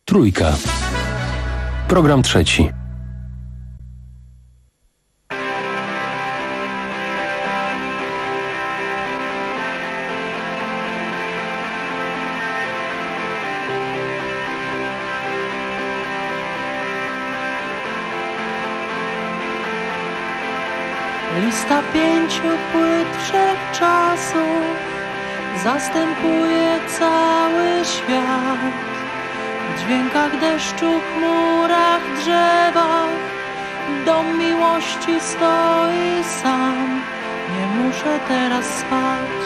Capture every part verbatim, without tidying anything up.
Trójka. Program trzeci. Lista pięciu płyt wszechczasów zastępuje cały świat. W dźwiękach deszczu, chmurach, drzewach dom miłości stoi sam. Nie muszę teraz spać.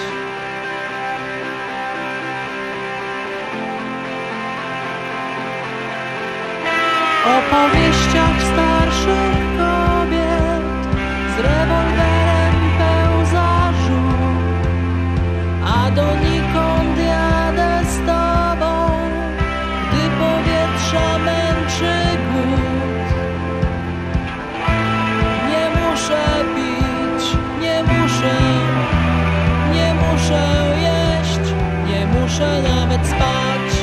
Opowieściach starszych kobiet z rewolwerem pełza żółt, a donikąd jadę z tobą, gdy powietrza męczy głód. Nie muszę pić, nie muszę, nie muszę jeść, nie muszę nawet spać.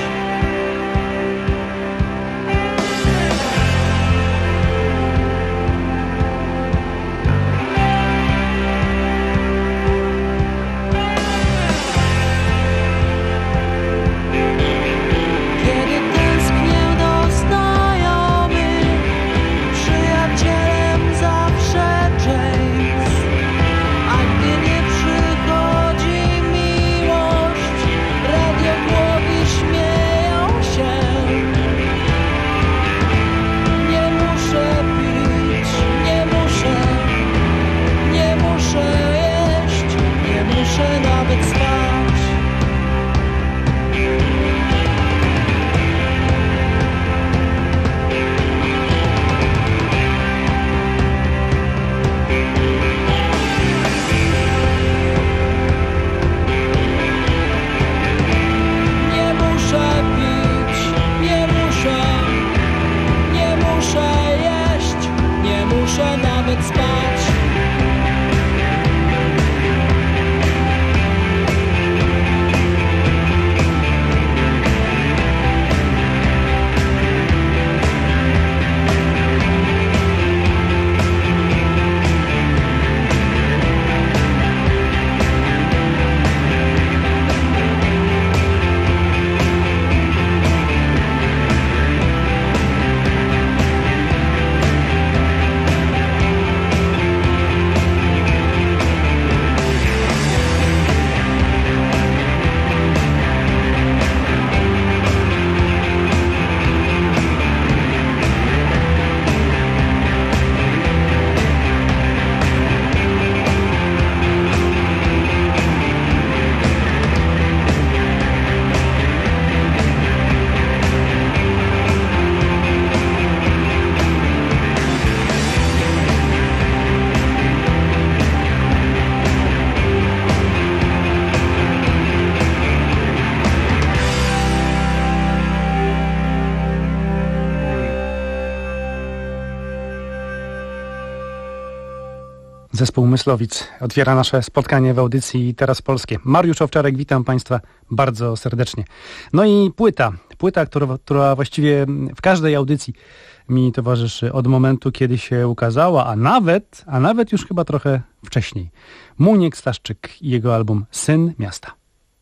Zespół Myslowic otwiera nasze spotkanie w audycji Teraz Polskie. Mariusz Owczarek, witam Państwa bardzo serdecznie. No i płyta, płyta, która, która właściwie w każdej audycji mi towarzyszy od momentu, kiedy się ukazała, a nawet, a nawet już chyba trochę wcześniej. Muniek Staszczyk i jego album Syn Miasta.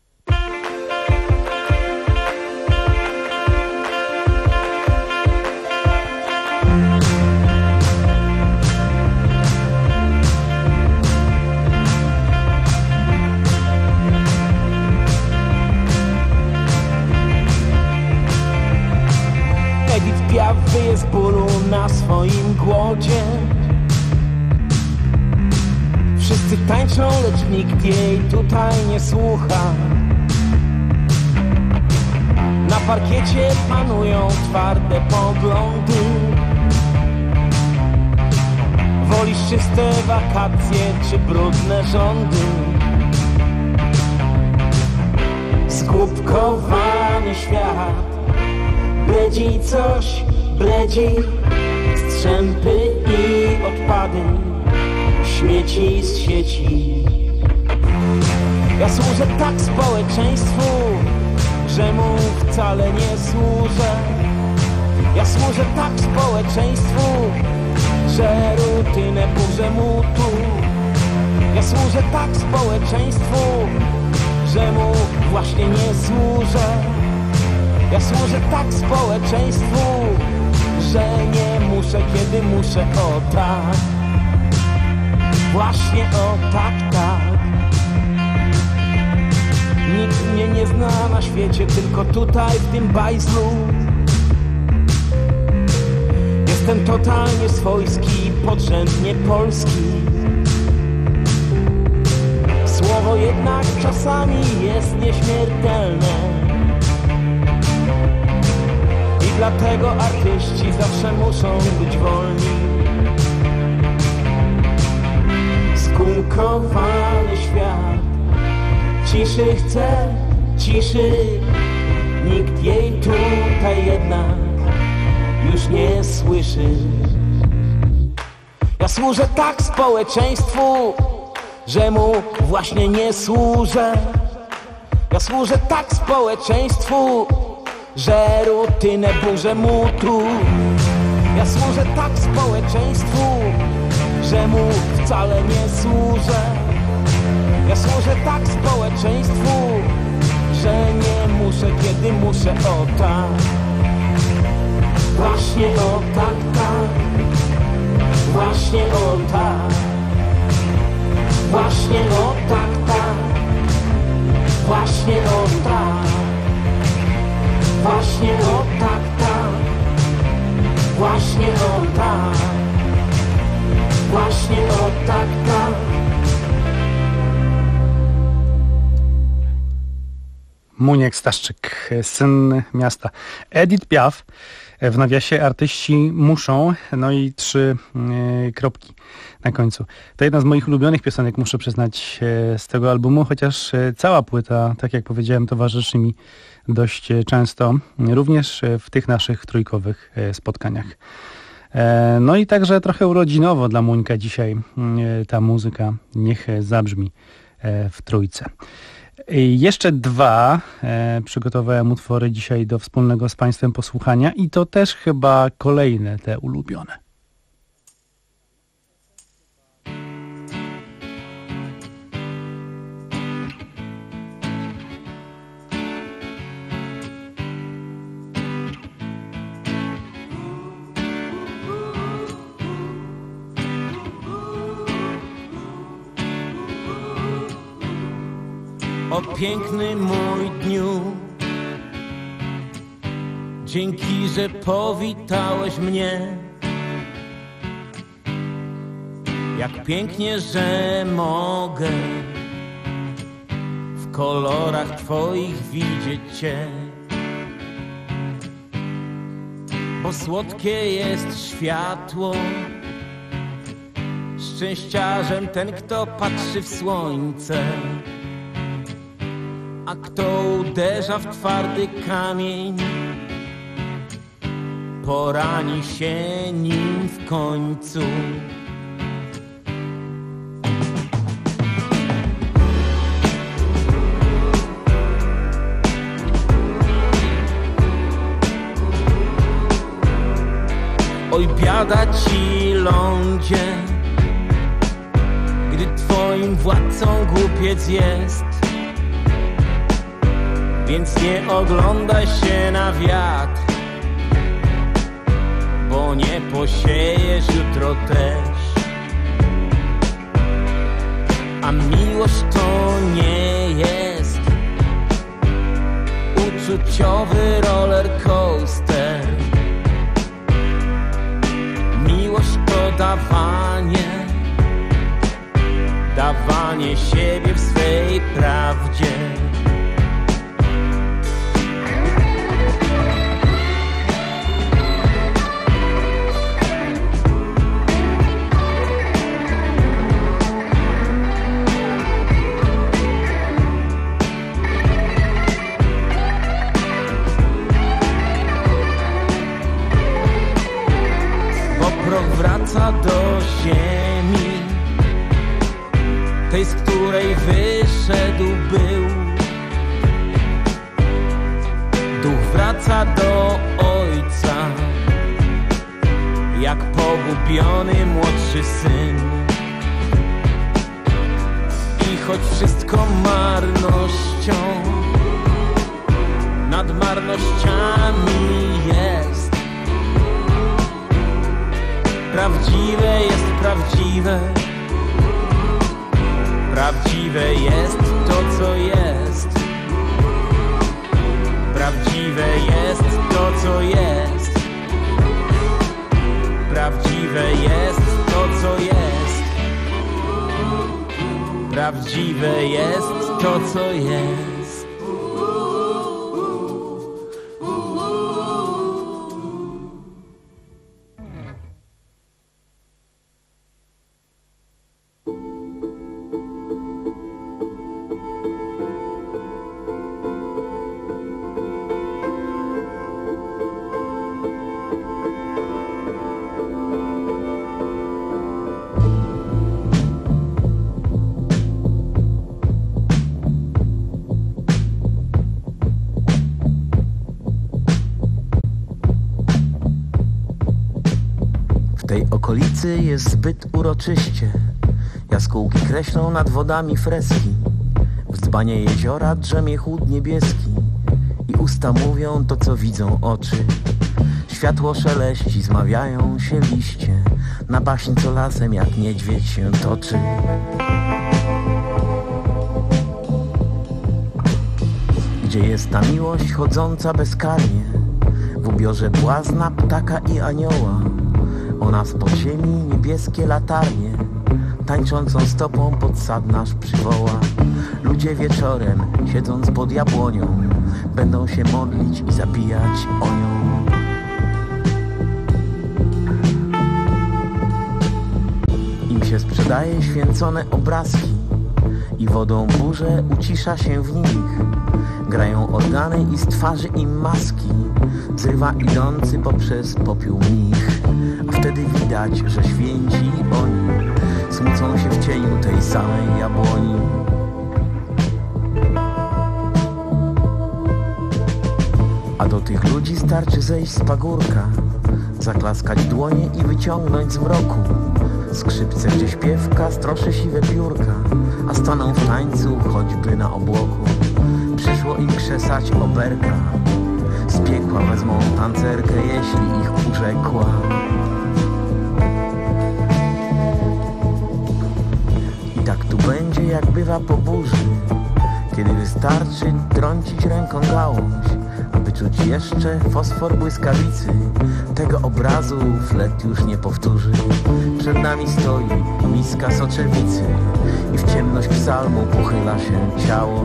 Piaf wyje z bólu na swoim głodzie. Wszyscy tańczą, lecz nikt jej tutaj nie słucha. Na parkiecie panują twarde poglądy. Wolisz czyste wakacje czy brudne rządy? Zgłupkowany świat bledzi coś, bledzi strzępy i odpady, śmieci z sieci. Ja służę tak społeczeństwu, że mu wcale nie służę. Ja służę tak społeczeństwu, że rutynę burzę mu tu. Ja służę tak społeczeństwu, że mu właśnie nie służę. Ja służę tak społeczeństwu, że nie muszę, kiedy muszę, o tak. Właśnie o tak, tak. Nikt mnie nie zna na świecie, tylko tutaj w tym bajzlu. Jestem totalnie swojski, podrzędnie polski. Słowo jednak czasami jest nieśmiertelne. I dlatego artyści zawsze muszą być wolni. Skumkowany świat ciszy chce, ciszy. Nikt jej tutaj jednak już nie słyszy. Ja służę tak społeczeństwu, że mu właśnie nie służę. Ja służę tak społeczeństwu, że rutynę burzę mu tu. Ja służę tak społeczeństwu, że mu wcale nie służę. Ja służę tak społeczeństwu, że nie muszę, kiedy muszę, o tak. Właśnie o tak, tak. Właśnie o tak. Właśnie o tak, tak. Właśnie o tak. Właśnie o tak, tak. Właśnie o tak. Właśnie o tak, tak. Muniek Staszczyk, Syn miasta. Edith Piaf, w nawiasie artyści muszą, no i trzy e, kropki na końcu. To jedna z moich ulubionych piosenek, muszę przyznać, e, z tego albumu, chociaż e, cała płyta, tak jak powiedziałem, towarzyszy mi dość e, często, również e, w tych naszych trójkowych e, spotkaniach. E, no i także trochę urodzinowo dla Muńka dzisiaj e, ta muzyka niech zabrzmi e, w trójce. Jeszcze dwa e, przygotowałem utwory dzisiaj do wspólnego z Państwem posłuchania i to też chyba kolejne te ulubione. O piękny mój dniu, dzięki, że powitałeś mnie. Jak pięknie, że mogę w kolorach twoich widzieć cię. Bo słodkie jest światło, szczęściarzem ten, kto patrzy w słońce. A kto uderza w twardy kamień, porani się nim w końcu. Oj, biada ci, lądzie, gdy twoim władcą głupiec jest. Więc nie oglądaj się na wiatr, bo nie posiejesz jutro też. A miłość to nie jest uczuciowy roller coaster. Miłość to dawanie, dawanie siebie w swej prawdzie. Wraca do ziemi, tej, z której wyszedł był. Duch wraca do Ojca, jak pogubiony młodszy syn. I choć wszystko marnością, nad marnościami jest, prawdziwe jest prawdziwe, prawdziwe jest to, co jest, prawdziwe jest to, co jest, prawdziwe jest to, co jest, prawdziwe jest to, co jest. W tej okolicy jest zbyt uroczyście. Jaskółki kreślą nad wodami freski. W dzbanie jeziora drzemie chłód niebieski. I usta mówią to, co widzą oczy. Światło szeleści, zmawiają się liście. Na baśń co lasem jak niedźwiedź się toczy. Gdzie jest ta miłość chodząca bezkarnie, w ubiorze błazna, ptaka i anioła. Ona z podziemi niebieskie latarnie, tańczącą stopą pod sad nasz przywoła. Ludzie wieczorem, siedząc pod jabłonią, będą się modlić i zabijać o nią. Im się sprzedaje święcone obrazki i wodą burzę ucisza się w nich. Grają organy i z twarzy im maski zrywa idący poprzez popiół mnich. A wtedy widać, że święci oni smucą się w cieniu tej samej jabłoni. A do tych ludzi starczy zejść z pagórka, zaklaskać dłonie i wyciągnąć z mroku skrzypce, gdzie śpiewka stroszy siwe piórka, a staną w tańcu choćby na obłoku. Przyszło im krzesać oberka, z piekła wezmą tancerkę, jeśli ich urzekła. I tak tu będzie, jak bywa po burzy, kiedy wystarczy trącić ręką gałąź, aby czuć jeszcze fosfor błyskawicy. Tego obrazu flet już nie powtórzy. Przed nami stoi miska soczewicy i w ciemność psalmu pochyla się ciało.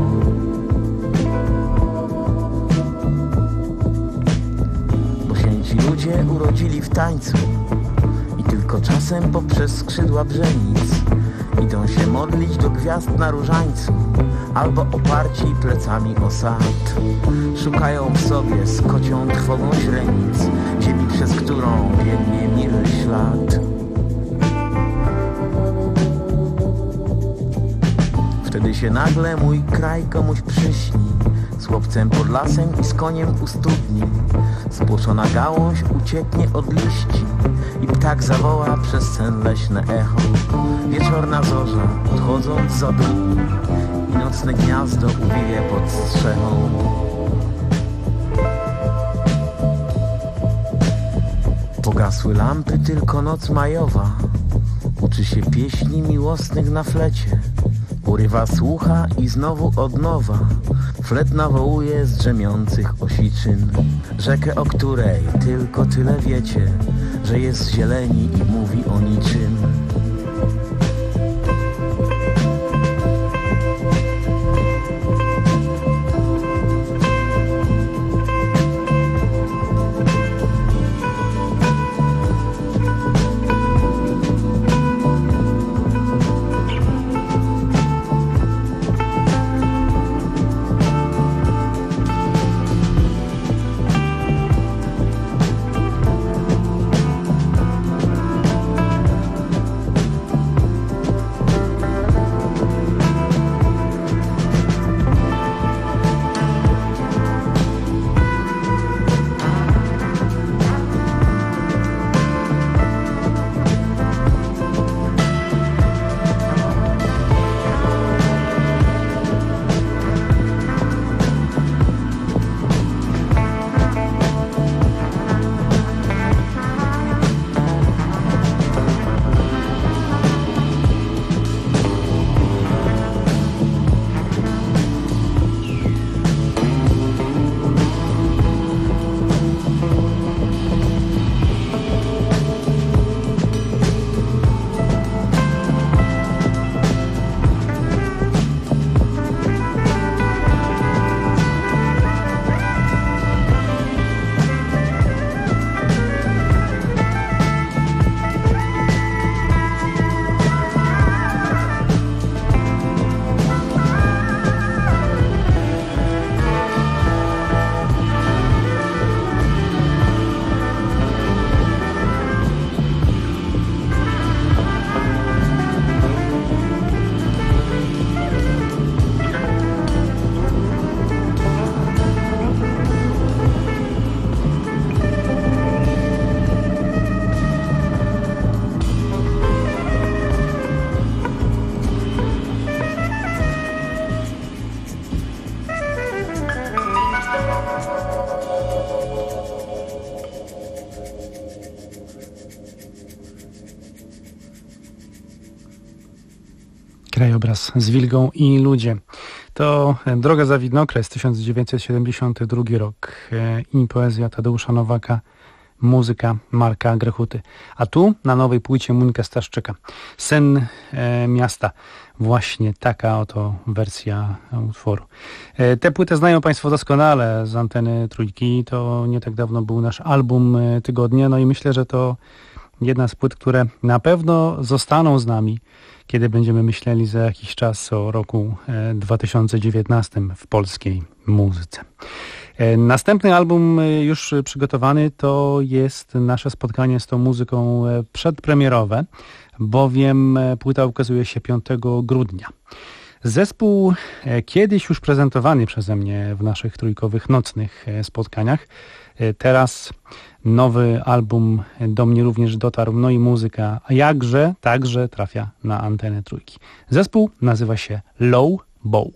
Bo się ci ludzie urodzili w tańcu i tylko czasem poprzez skrzydła brzenic idą się modlić do gwiazd na różańcu, albo oparci plecami o sad. Szukają w sobie z kocią trwogą źrenic ziemi, przez którą biegnie miły ślad. Wtedy się nagle mój kraj komuś przyśni, z chłopcem pod lasem i z koniem u studni. Spłoszona gałąź ucieknie od liści i ptak zawoła przez sen leśne echo. Wieczorna zorza, odchodząc za dół, i nocne gniazdo uwije pod strzechą. Pogasły lampy, tylko noc majowa uczy się pieśni miłosnych na flecie. Urywa słucha i znowu od nowa flet nawołuje z drzemiących osiczyn. Rzekę, o której tylko tyle wiecie, że jest zieleni i mówi o niczym. Krajobraz z Wilgą i ludzie. To Droga za widnokres, tysiąc dziewięćset siedemdziesiąty drugi rok i poezja Tadeusza Nowaka, muzyka Marka Grechuty. A tu na nowej płycie Monika Staszczyka. Sen e, miasta. Właśnie taka oto wersja utworu. E, tę płytę znają Państwo doskonale z anteny Trójki. To nie tak dawno był nasz album tygodnia. No i myślę, że to jedna z płyt, które na pewno zostaną z nami, kiedy będziemy myśleli za jakiś czas o roku dwa tysiące dziewiętnastym w polskiej muzyce. Następny album już przygotowany to jest nasze spotkanie z tą muzyką przedpremierowe, bowiem płyta ukazuje się piątego grudnia. Zespół kiedyś już prezentowany przeze mnie w naszych trójkowych nocnych spotkaniach. Teraz nowy album do mnie również dotarł, no i muzyka, a jakże także trafia na antenę Trójki. Zespół nazywa się Low Bow.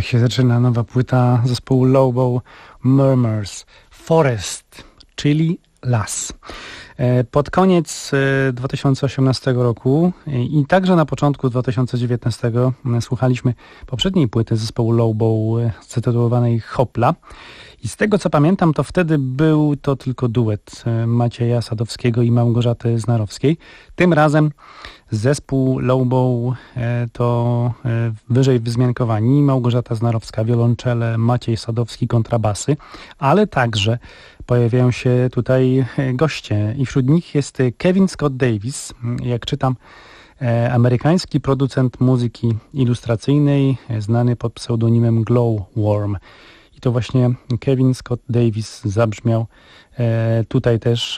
tak się zaczyna nowa płyta zespołu Lobo Murmurs. Forest, czyli las. Pod koniec dwa tysiące osiemnastego roku i także na początku dwa tysiące dziewiętnastego słuchaliśmy poprzedniej płyty zespołu Lobo zatytułowanej Hopla. I z tego co pamiętam, to wtedy był to tylko duet Macieja Sadowskiego i Małgorzaty Znarowskiej. Tym razem zespół Lobo to wyżej wzmiankowani Małgorzata Znarowska, wiolonczele, Maciej Sadowski, kontrabasy, ale także pojawiają się tutaj goście i wśród nich jest Kevin Scott Davis, jak czytam, amerykański producent muzyki ilustracyjnej, znany pod pseudonimem Glowworm. I to właśnie Kevin Scott Davis zabrzmiał tutaj też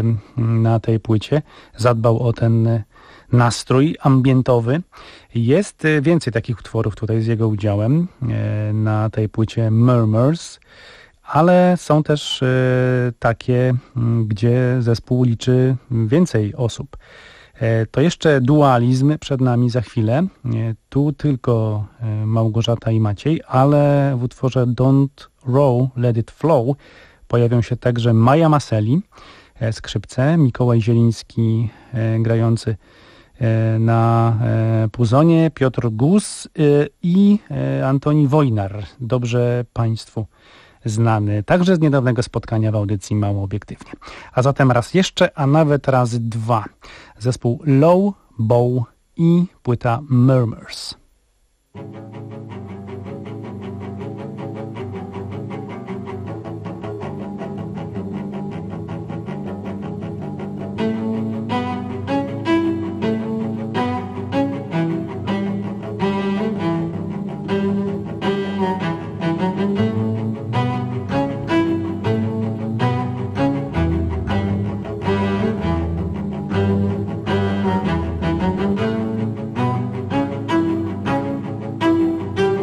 na tej płycie, zadbał o ten nastrój ambientowy. Jest więcej takich utworów tutaj z jego udziałem na tej płycie Murmurs, ale są też e, takie, gdzie zespół liczy więcej osób. E, to jeszcze dualizm przed nami za chwilę. E, tu tylko e, Małgorzata i Maciej, ale w utworze Don't Row, Let It Flow pojawią się także Maja Maseli, e, skrzypce, Mikołaj Zieliński e, grający e, na e, puzonie, Piotr Gus e, i e, Antoni Wojnar. Dobrze Państwu znany także z niedawnego spotkania w audycji Mało Obiektywnie. A zatem raz jeszcze, a nawet razy dwa. Zespół Low Bow i płyta Murmurs. Thank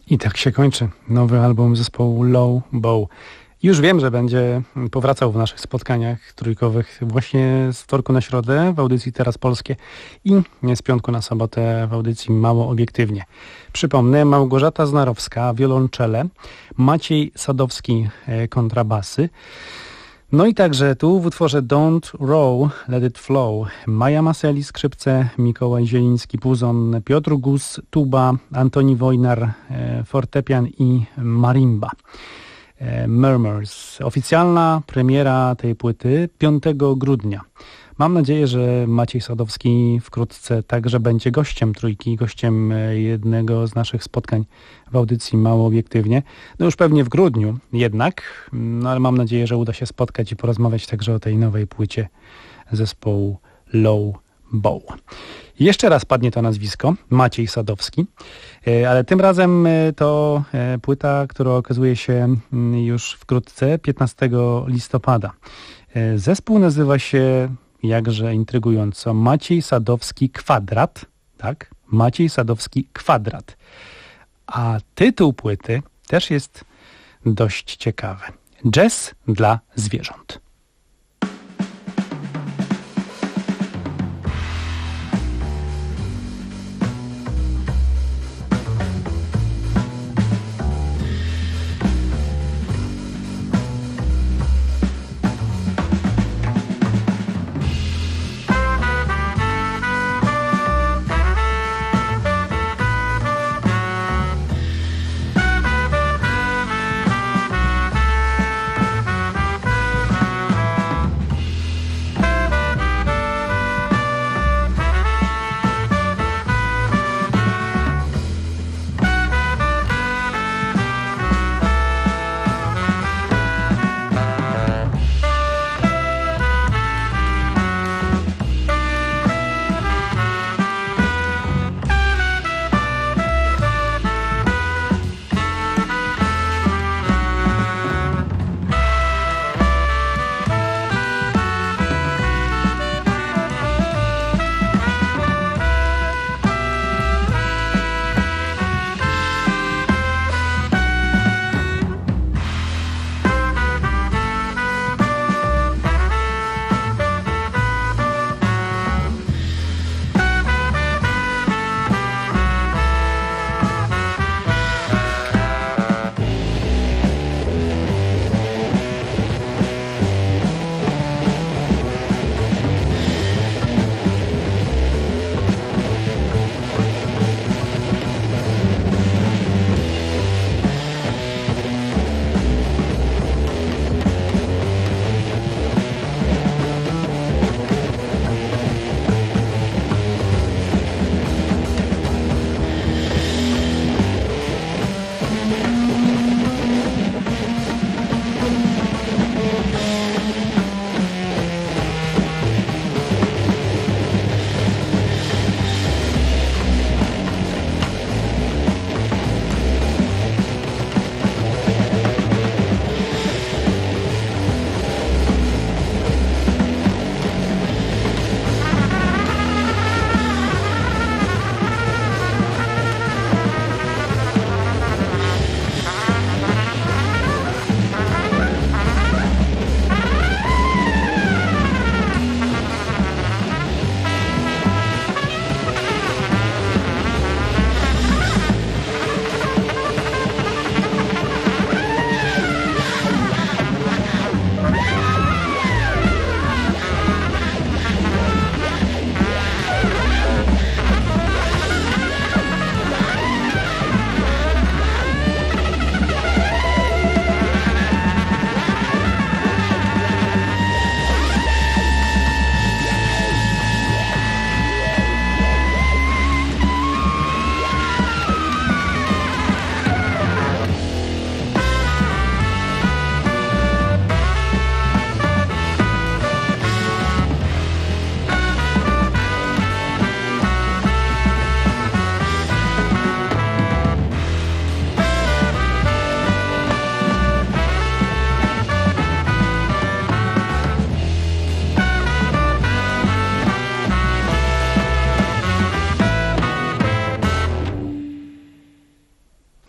I tak się kończy nowy album zespołu Low Bow. Już wiem, że będzie powracał w naszych spotkaniach trójkowych właśnie z wtorku na środę w audycji Teraz Polskie i z piątku na sobotę w audycji Mało Obiektywnie. Przypomnę, Małgorzata Znarowska, wiolonczele, Maciej Sadowski, kontrabasy. No i także tu w utworze Don't Row, Let It Flow Maja Maseli, skrzypce, Mikołaj Zieliński, puzon, Piotr Gus, tuba, Antoni Wojnar, fortepian i marimba. Murmurs. Oficjalna premiera tej płyty piątego grudnia. Mam nadzieję, że Maciej Sadowski wkrótce także będzie gościem trójki, gościem jednego z naszych spotkań w audycji Mało Obiektywnie. No już pewnie w grudniu jednak, no ale mam nadzieję, że uda się spotkać i porozmawiać także o tej nowej płycie zespołu Low Bow. Jeszcze raz padnie to nazwisko, Maciej Sadowski, ale tym razem to płyta, która okazuje się już wkrótce, piętnastego listopada. Zespół nazywa się jakże intrygująco Maciej Sadowski Kwadrat, tak? Maciej Sadowski Kwadrat. A tytuł płyty też jest dość ciekawy. Jazz dla zwierząt.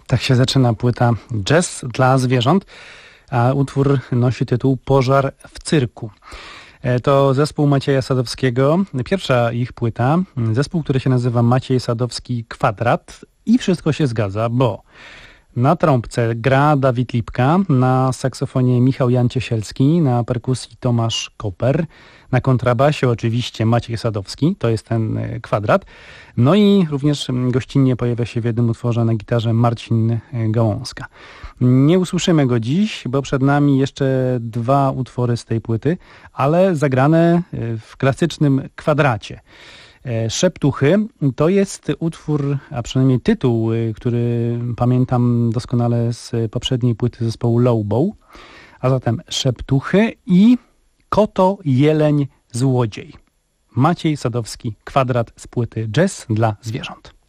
Tak się zaczyna płyta Jazz dla zwierząt, a utwór nosi tytuł Pożar w cyrku. To zespół Macieja Sadowskiego, pierwsza ich płyta, zespół, który się nazywa Maciej Sadowski Kwadrat i wszystko się zgadza, bo na trąbce gra Dawid Lipka, na saksofonie Michał Jan Ciesielski, na perkusji Tomasz Koper, na kontrabasie oczywiście Maciej Sadowski, to jest ten kwadrat, no i również gościnnie pojawia się w jednym utworze na gitarze Marcin Gałązka. Nie usłyszymy go dziś, bo przed nami jeszcze dwa utwory z tej płyty, ale zagrane w klasycznym kwadracie. Szeptuchy to jest utwór, a przynajmniej tytuł, który pamiętam doskonale z poprzedniej płyty zespołu Lowbow, a zatem Szeptuchy i Koto, Jeleń, Złodziej. Maciej Sadowski, Kwadrat z płyty Jazz dla zwierząt.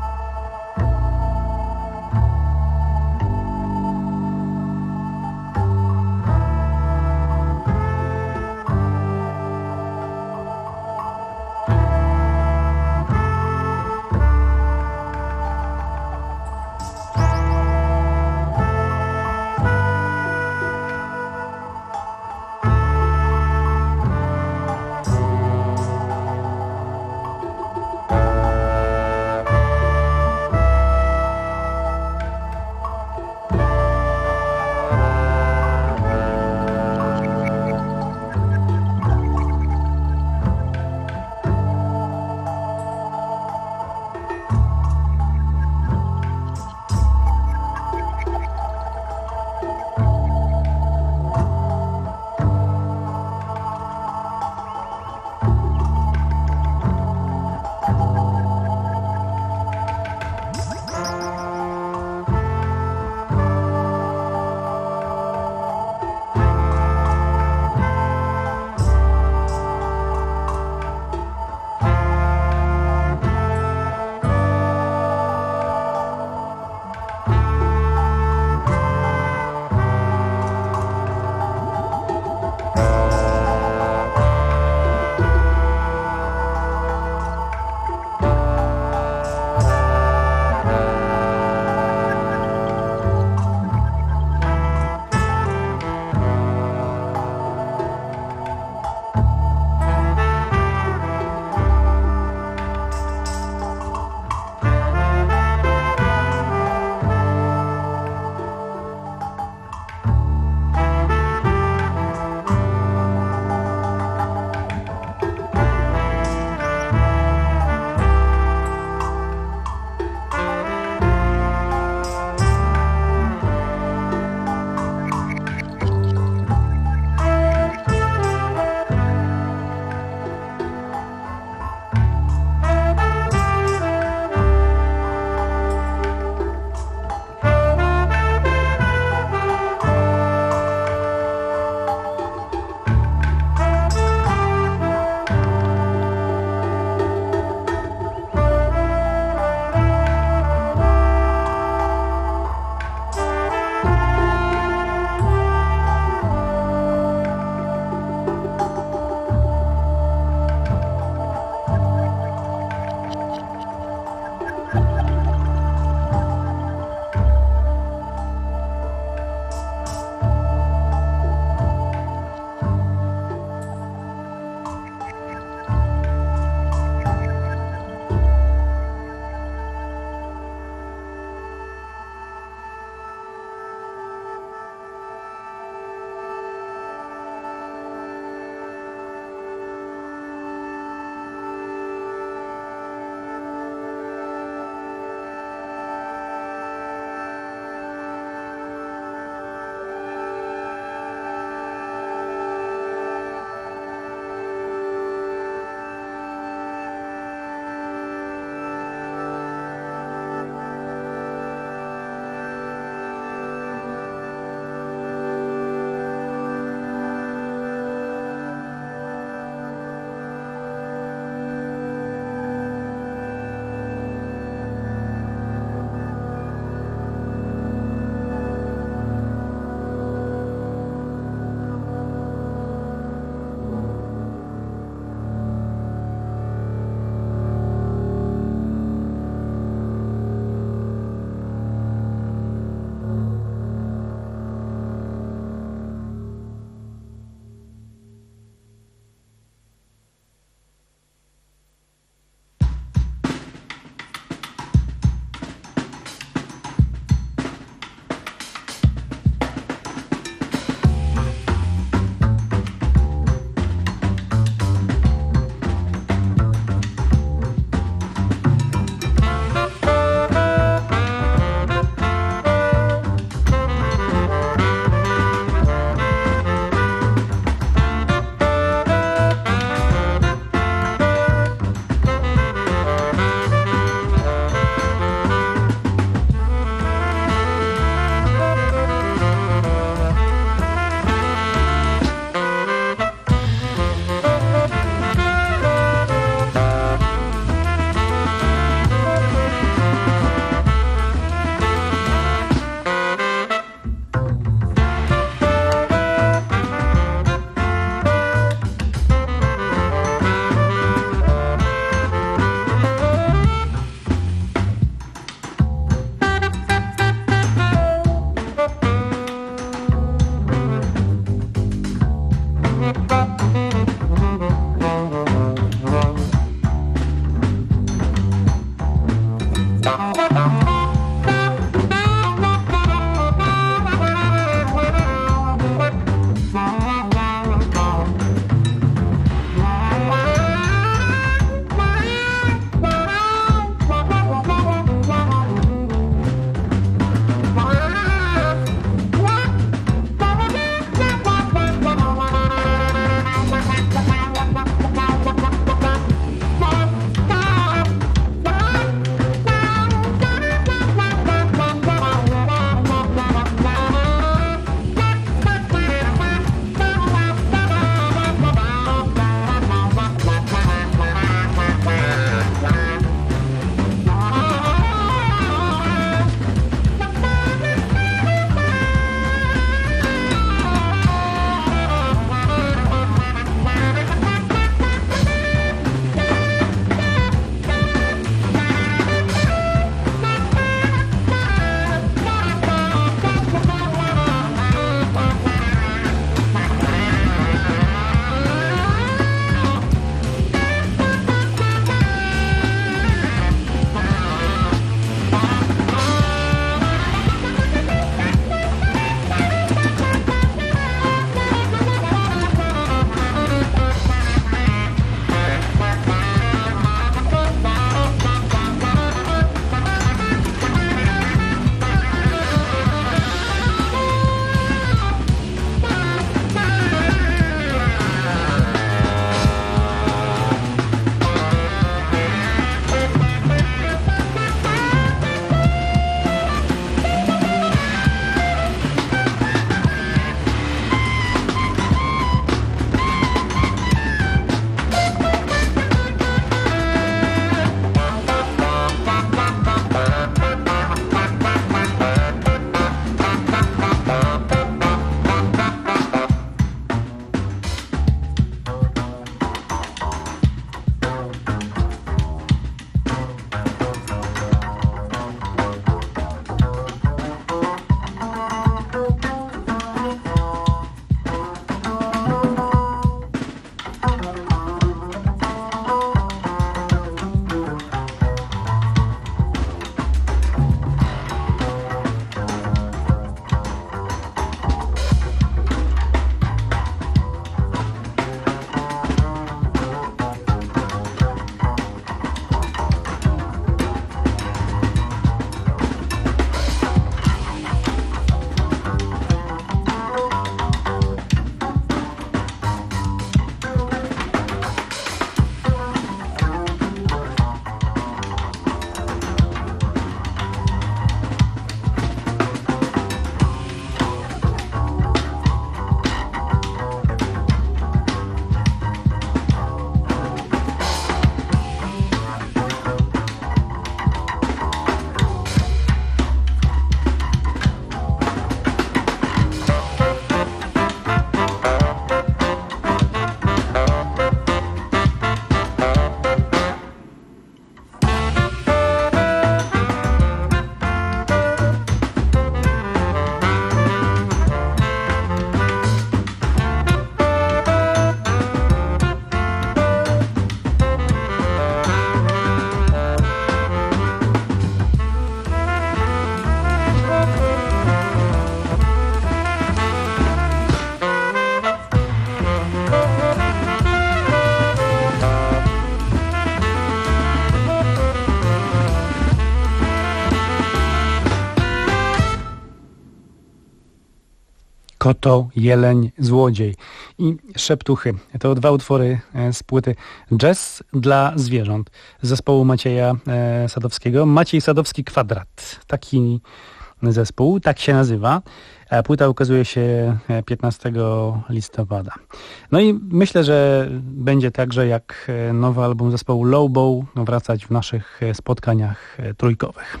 Koto, Jeleń, Złodziej i Szeptuchy. To dwa utwory z płyty Jazz dla zwierząt z zespołu Macieja Sadowskiego. Maciej Sadowski Kwadrat. Taki zespół, tak się nazywa. Płyta ukazuje się piętnastego listopada. No i myślę, że będzie także jak nowy album zespołu Lowbow wracać w naszych spotkaniach trójkowych.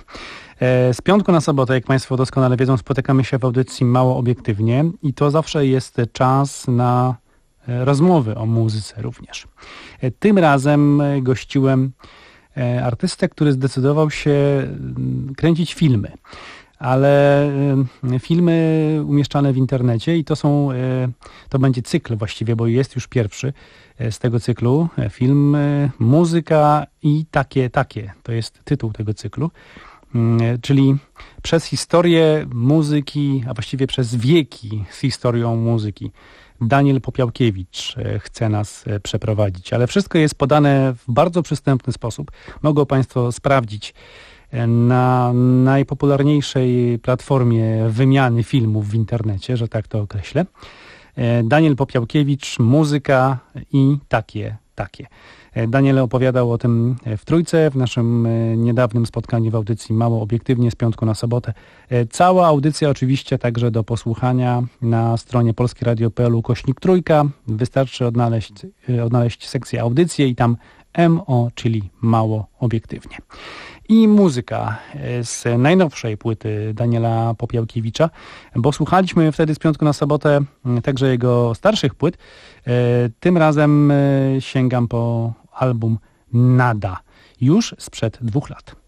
Z piątku na sobotę, jak Państwo doskonale wiedzą, spotykamy się w audycji Mało Obiektywnie i to zawsze jest czas na rozmowy o muzyce również. Tym razem gościłem artystę, który zdecydował się kręcić filmy, ale filmy umieszczane w internecie i to są, to będzie cykl właściwie, bo jest już pierwszy z tego cyklu, film Muzyka i takie, takie, to jest tytuł tego cyklu. czyli przez historię muzyki, a właściwie przez wieki z historią muzyki. Daniel Popiałkiewicz chce nas przeprowadzić, ale wszystko jest podane w bardzo przystępny sposób. Mogą Państwo sprawdzić na najpopularniejszej platformie wymiany filmów w internecie, że tak to określę. Daniel Popiałkiewicz, muzyka i takie, takie. Daniel opowiadał o tym w Trójce, w naszym niedawnym spotkaniu w audycji Mało Obiektywnie z piątku na sobotę. Cała audycja oczywiście także do posłuchania na stronie polskieradio kropka p l ukośnik trójka. Wystarczy odnaleźć, odnaleźć sekcję audycje i tam M O, czyli Mało Obiektywnie. I muzyka z najnowszej płyty Daniela Popiałkiewicza, bo słuchaliśmy wtedy z piątku na sobotę także jego starszych płyt. Tym razem sięgam po album Nada, już sprzed dwóch lat.